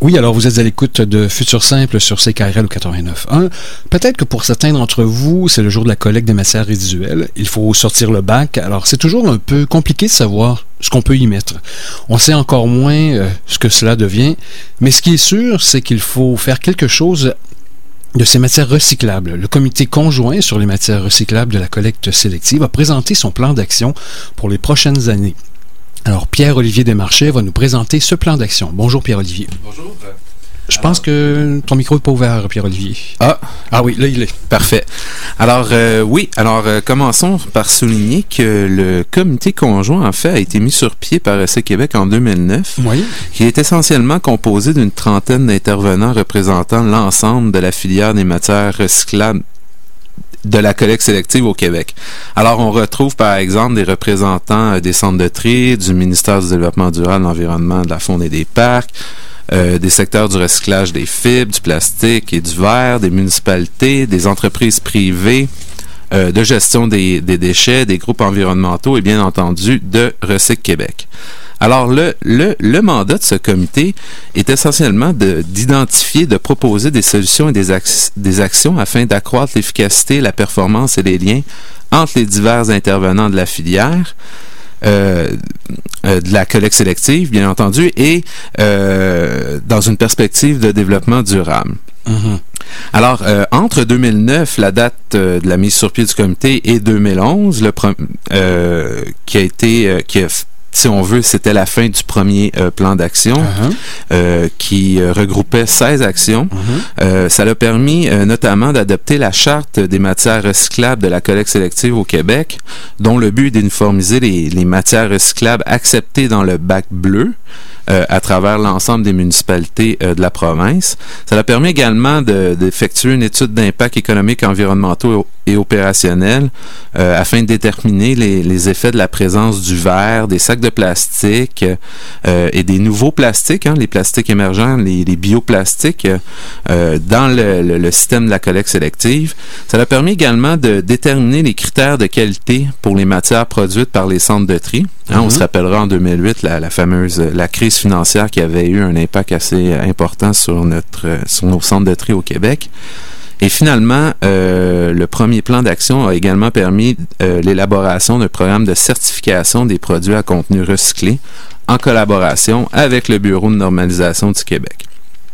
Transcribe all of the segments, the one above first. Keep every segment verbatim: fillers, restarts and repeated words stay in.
Oui, alors vous êtes à l'écoute de Futur Simple sur C K R L au quatre-vingt-neuf point un. Peut-être que pour certains d'entre vous, c'est le jour de la collecte des matières résiduelles. Il faut sortir le bac. Alors, c'est toujours un peu compliqué de savoir ce qu'on peut y mettre. On sait encore moins euh, ce que cela devient. Mais ce qui est sûr, c'est qu'il faut faire quelque chose de ces matières recyclables. Le comité conjoint sur les matières recyclables de la collecte sélective a présenté son plan d'action pour les prochaines années. Alors, Pierre-Olivier Desmarchais va nous présenter ce plan d'action. Bonjour, Pierre-Olivier. Bonjour. Je pense que ton micro n'est pas ouvert, Pierre-Olivier. Ah. Ah oui, là, il est. Parfait. Alors, euh, oui, alors euh, commençons par souligner que le comité conjoint, en fait, a été mis sur pied par E S C Québec en deux mille neuf, Oui. qui est essentiellement composé d'une trentaine d'intervenants représentant l'ensemble de la filière des matières recyclables de la collecte sélective au Québec. Alors, on retrouve, par exemple, des représentants des centres de tri, du ministère du Développement durable, de l'Environnement, de la Faune et des Parcs, euh, des secteurs du recyclage des fibres, du plastique et du verre, des municipalités, des entreprises privées, euh, de gestion des, des déchets, des groupes environnementaux et, bien entendu, de Recyc Québec. Alors, le, le, le mandat de ce comité est essentiellement de, d'identifier, de proposer des solutions et des, ac- des actions afin d'accroître l'efficacité, la performance et les liens entre les divers intervenants de la filière, euh, euh, de la collecte sélective, bien entendu, et euh, dans une perspective de développement durable. Mm-hmm. Alors, euh, entre deux mille neuf, la date euh, de la mise sur pied du comité, et deux mille onze, le pre- euh, qui a été... Euh, qui a si on veut, c'était la fin du premier euh, plan d'action uh-huh. euh, qui euh, regroupait seize actions. Uh-huh. Euh, ça a permis euh, notamment d'adopter la charte des matières recyclables de la collecte sélective au Québec, dont le but est d'uniformiser les, les matières recyclables acceptées dans le bac bleu euh, à travers l'ensemble des municipalités euh, de la province. Ça a permis également de, d'effectuer une étude d'impact économique, environnemental et opérationnel euh, afin de déterminer les, les effets de la présence du verre, des sacs de plastique euh, et des nouveaux plastiques, hein, les plastiques émergents, les, les bioplastiques euh, dans le, le, le système de la collecte sélective. Ça a permis également de déterminer les critères de qualité pour les matières produites par les centres de tri. Hein, mm-hmm. On se rappellera en deux mille huit la, la fameuse la crise financière qui avait eu un impact assez important sur notre sur nos centres de tri au Québec. Et finalement, euh, le premier plan d'action a également permis euh, l'élaboration d'un programme de certification des produits à contenu recyclé en collaboration avec le Bureau de normalisation du Québec.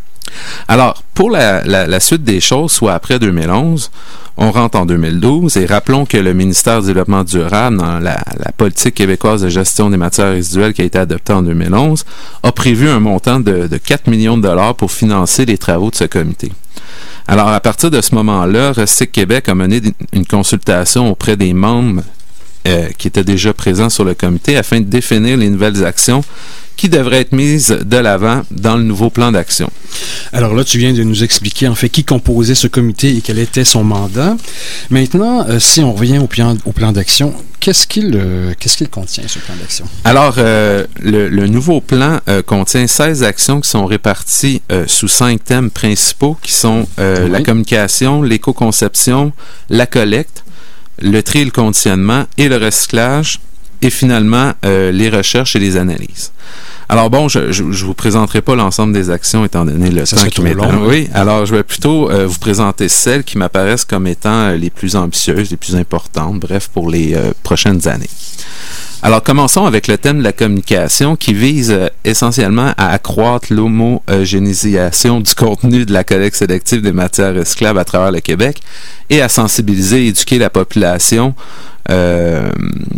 Alors, pour la, la, la suite des choses, soit après deux mille onze, on rentre en deux mille douze et rappelons que le ministère du Développement durable, dans la, la politique québécoise de gestion des matières résiduelles qui a été adoptée en deux mille onze, a prévu un montant de, de quatre millions de dollars pour financer les travaux de ce comité. Alors, à partir de ce moment-là, Recyc Québec a mené une consultation auprès des membres euh, qui étaient déjà présents sur le comité afin de définir les nouvelles actions qui devraient être mises de l'avant dans le nouveau plan d'action. Alors là, tu viens de nous expliquer en fait qui composait ce comité et quel était son mandat. Maintenant, euh, si on revient au plan, au plan d'action, qu'est-ce qu'il, euh, qu'est-ce qu'il contient, ce plan d'action? Alors, euh, le, le nouveau plan euh, contient seize actions qui sont réparties euh, sous cinq thèmes principaux qui sont euh, oui. la communication, l'éco-conception, la collecte, le tri et le conditionnement et le recyclage, et finalement euh, les recherches et les analyses. Alors bon, je je, je vous présenterai pas l'ensemble des actions étant donné le ça temps qui m'étend. Long, oui, alors je vais plutôt euh, vous présenter celles qui m'apparaissent comme étant euh, les plus ambitieuses, les plus importantes, bref, pour les euh, prochaines années. Alors, commençons avec le thème de la communication qui vise euh, essentiellement à accroître l'homogénéisation du contenu de la collecte sélective des matières recyclables à travers le Québec et à sensibiliser et éduquer la population. Euh,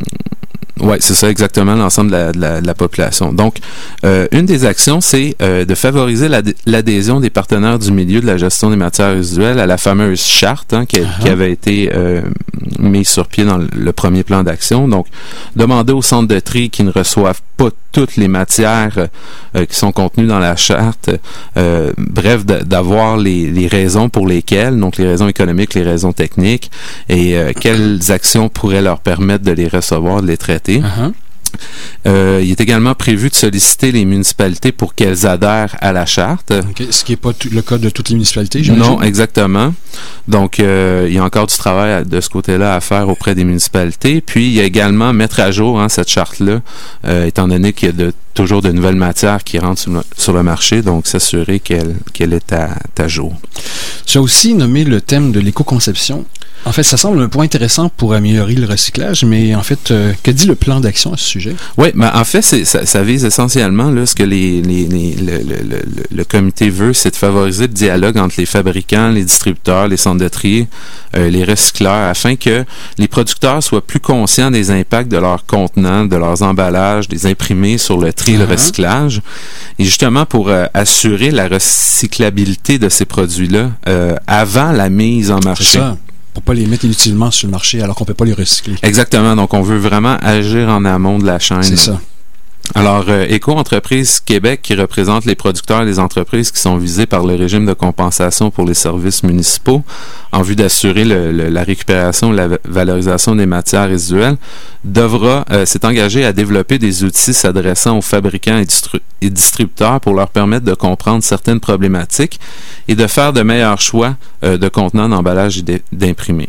Oui, c'est ça exactement, l'ensemble de la, de la, de la population. Donc, euh, une des actions, c'est euh, de favoriser l'ad- l'adhésion des partenaires du milieu de la gestion des matières résiduelles à la fameuse charte hein, qui, a, uh-huh. qui avait été euh, mise sur pied dans le, le premier plan d'action. Donc, demander aux centres de tri qui ne reçoivent pas toutes les matières euh, qui sont contenues dans la charte, euh, bref, de, d'avoir les, les raisons pour lesquelles, donc les raisons économiques, les raisons techniques, et euh, quelles actions pourraient leur permettre de les recevoir, de les traiter. Uh-huh. Euh, il est également prévu de solliciter les municipalités pour qu'elles adhèrent à la charte. Okay. Ce qui n'est pas tout, le cas de toutes les municipalités, j'imagine? Non, exactement. Donc, euh, il y a encore du travail de ce côté-là à faire auprès des municipalités. Puis, il y a également mettre à jour hein, cette charte-là, euh, étant donné qu'il y a de, toujours de nouvelles matières qui rentrent sur le, sur le marché, donc s'assurer qu'elle, qu'elle est à, à jour. Tu as aussi nommé le thème de l'éco-conception. En fait, ça semble un point intéressant pour améliorer le recyclage, mais en fait, euh, que dit le plan d'action à ce sujet? Oui, ben en fait, c'est, ça, ça vise essentiellement là, ce que les, les, les, le, le, le, le comité veut, c'est de favoriser le dialogue entre les fabricants, les distributeurs, les centres de tri, euh, les recycleurs, afin que les producteurs soient plus conscients des impacts de leurs contenants, de leurs emballages, des imprimés sur le tri et uh-huh. le recyclage. Et justement, pour euh, assurer la recyclabilité de ces produits-là euh, avant la mise en marché. C'est ça. Pour pas les mettre inutilement sur le marché alors qu'on peut pas les recycler. Exactement. Donc, on veut vraiment agir en amont de la chaîne. C'est ça. Alors, euh, Éco-Entreprises Québec, qui représente les producteurs et les entreprises qui sont visées par le régime de compensation pour les services municipaux, en vue d'assurer le, le, la récupération et la valorisation des matières résiduelles, devra euh, s'est engagé à développer des outils s'adressant aux fabricants et, distru- et distributeurs pour leur permettre de comprendre certaines problématiques et de faire de meilleurs choix euh, de contenants, d'emballage et d'imprimés.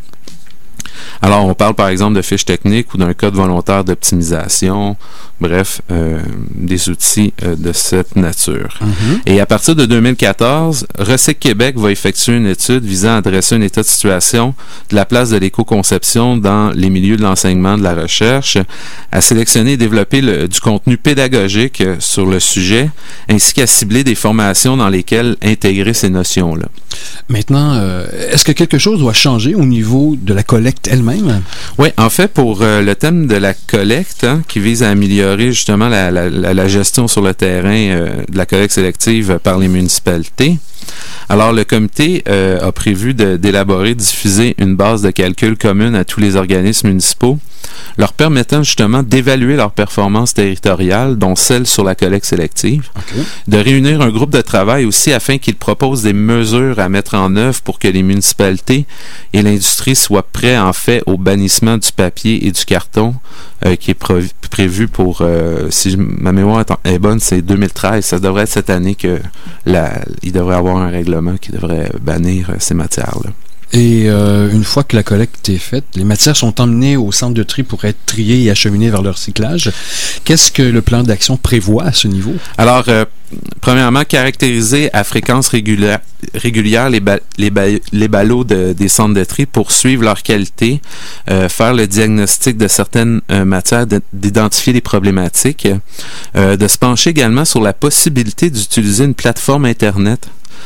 Alors, on parle par exemple de fiches techniques ou d'un code volontaire d'optimisation, bref, euh, des outils euh, de cette nature. Mm-hmm. Et à partir de deux mille quatorze, Recyc Québec va effectuer une étude visant à dresser un état de situation de la place de l'éco-conception dans les milieux de l'enseignement, de la recherche, à sélectionner et développer le, du contenu pédagogique sur le sujet, ainsi qu'à cibler des formations dans lesquelles intégrer ces notions-là. Maintenant, euh, est-ce que quelque chose doit changer au niveau de la collecte elle-même? Oui, en fait, pour euh, le thème de la collecte, hein, qui vise à améliorer justement la, la, la, la gestion sur le terrain euh, de la collecte sélective par les municipalités, alors le comité euh, a prévu de, d'élaborer, diffuser une base de calcul commune à tous les organismes municipaux, leur permettant justement d'évaluer leurs performances territoriales, dont celles sur la collecte sélective, okay. de réunir un groupe de travail aussi afin qu'ils proposent des mesures à mettre en œuvre pour que les municipalités et l'industrie soient prêts en fait au bannissement du papier et du carton euh, qui est pré- prévu pour, euh, si ma mémoire est bonne, c'est deux mille treize. Ça devrait être cette année que la, il devrait y avoir un règlement qui devrait bannir euh, ces matières-là. Et euh, une fois que la collecte est faite, les matières sont emmenées au centre de tri pour être triées et acheminées vers le recyclage. Qu'est-ce que le plan d'action prévoit à ce niveau? Alors, euh, premièrement, caractériser à fréquence régulière, régulière les, ba- les, ba- les ballots de, des centres de tri pour suivre leur qualité, euh, faire le diagnostic de certaines euh, matières, de, d'identifier les problématiques, euh, de se pencher également sur la possibilité d'utiliser une plateforme Internet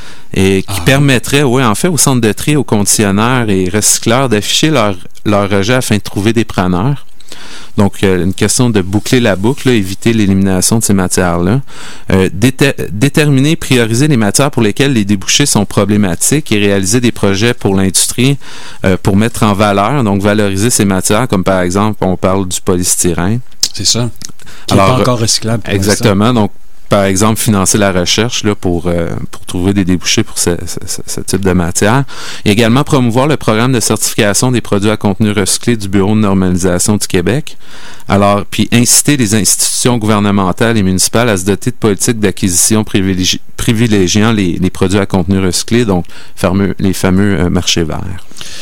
et qui ah. permettrait, oui, en fait, aux centres de tri, aux conditionneurs et recycleurs d'afficher leur, leur rejet afin de trouver des preneurs. Donc, euh, une question de boucler la boucle, là, éviter l'élimination de ces matières-là. Euh, déter- déterminer, prioriser les matières pour lesquelles les débouchés sont problématiques et réaliser des projets pour l'industrie euh, pour mettre en valeur, donc valoriser ces matières, comme par exemple, on parle du polystyrène. C'est ça. Qui n'est pas encore recyclable. Pour exactement. Donc, par exemple, financer la recherche là, pour, euh, pour trouver des débouchés pour ce, ce, ce type de matière. Et également promouvoir le programme de certification des produits à contenu recyclé du Bureau de normalisation du Québec. Alors, puis inciter les institutions gouvernementales et municipales à se doter de politiques d'acquisition privilégi- privilégiant les, les produits à contenu recyclé, donc fameux, les fameux euh, marchés verts.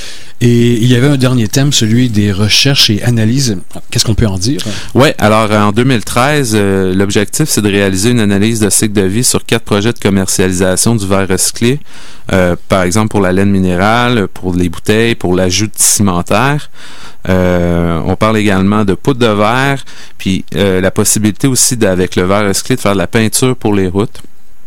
Et il y avait un dernier thème, celui des recherches et analyses. Qu'est-ce qu'on peut en dire? Oui, alors en deux mille treize, euh, l'objectif, c'est de réaliser une analyse de cycle de vie sur quatre projets de commercialisation du verre recyclé. Euh, par exemple, pour la laine minérale, pour les bouteilles, pour l'ajout de cimentaire. Euh, on parle également de poudre de verre, puis euh, la possibilité aussi, avec le verre recyclé, de faire de la peinture pour les routes.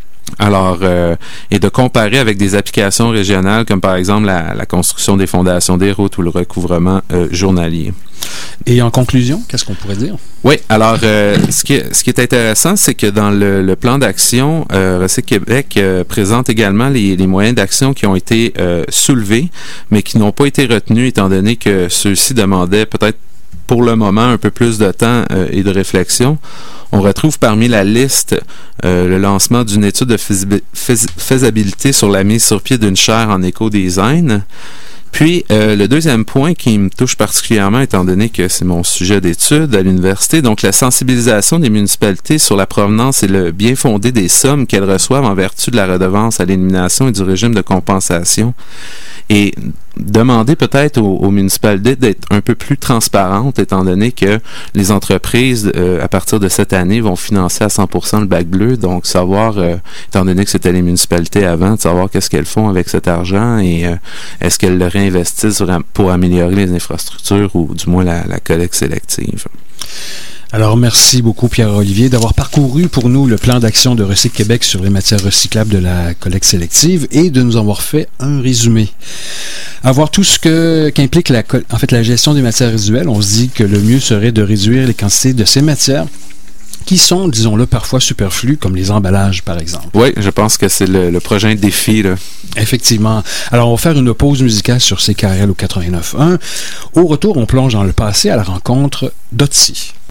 Alors, euh, et de comparer avec des applications régionales comme par exemple la, la construction des fondations des routes ou le recouvrement euh, journalier. Et en conclusion, qu'est-ce qu'on pourrait dire? Oui, alors euh, ce, qui est, ce qui est intéressant, c'est que dans le, le plan d'action, euh, Recyc Québec euh, présente également les, les moyens d'action qui ont été euh, soulevés, mais qui n'ont pas été retenus étant donné que ceux-ci demandaient peut-être pour le moment un peu plus de temps euh, et de réflexion. On retrouve parmi la liste euh, le lancement d'une étude de fais- fais- faisabilité sur la mise sur pied d'une chaire en éco-design, Puis, euh, le deuxième point qui me touche particulièrement, étant donné que c'est mon sujet d'étude à l'université, donc la sensibilisation des municipalités sur la provenance et le bien fondé des sommes qu'elles reçoivent en vertu de la redevance à l'élimination et du régime de compensation. Et demander peut-être aux, aux municipalités d'être un peu plus transparentes, étant donné que les entreprises, euh, à partir de cette année, vont financer à cent pour cent le bac bleu. Donc, savoir, euh, étant donné que c'était les municipalités avant, de savoir qu'est-ce qu'elles font avec cet argent et euh, est-ce qu'elles le réinvestissent pour améliorer les infrastructures ou du moins la, la collecte sélective. Alors, merci beaucoup, Pierre-Olivier, d'avoir parcouru pour nous le plan d'action de Recyc Québec sur les matières recyclables de la collecte sélective et de nous avoir fait un résumé. À voir tout ce que qu'implique la, en fait, la gestion des matières résiduelles, on se dit que le mieux serait de réduire les quantités de ces matières qui sont, disons-le, parfois superflues, comme les emballages, par exemple. Oui, je pense que c'est le, le prochain défi, là. Effectivement. Alors, on va faire une pause musicale sur C K R L au quatre-vingt-neuf point un. Au retour, on plonge dans le passé à la rencontre d'Otzi.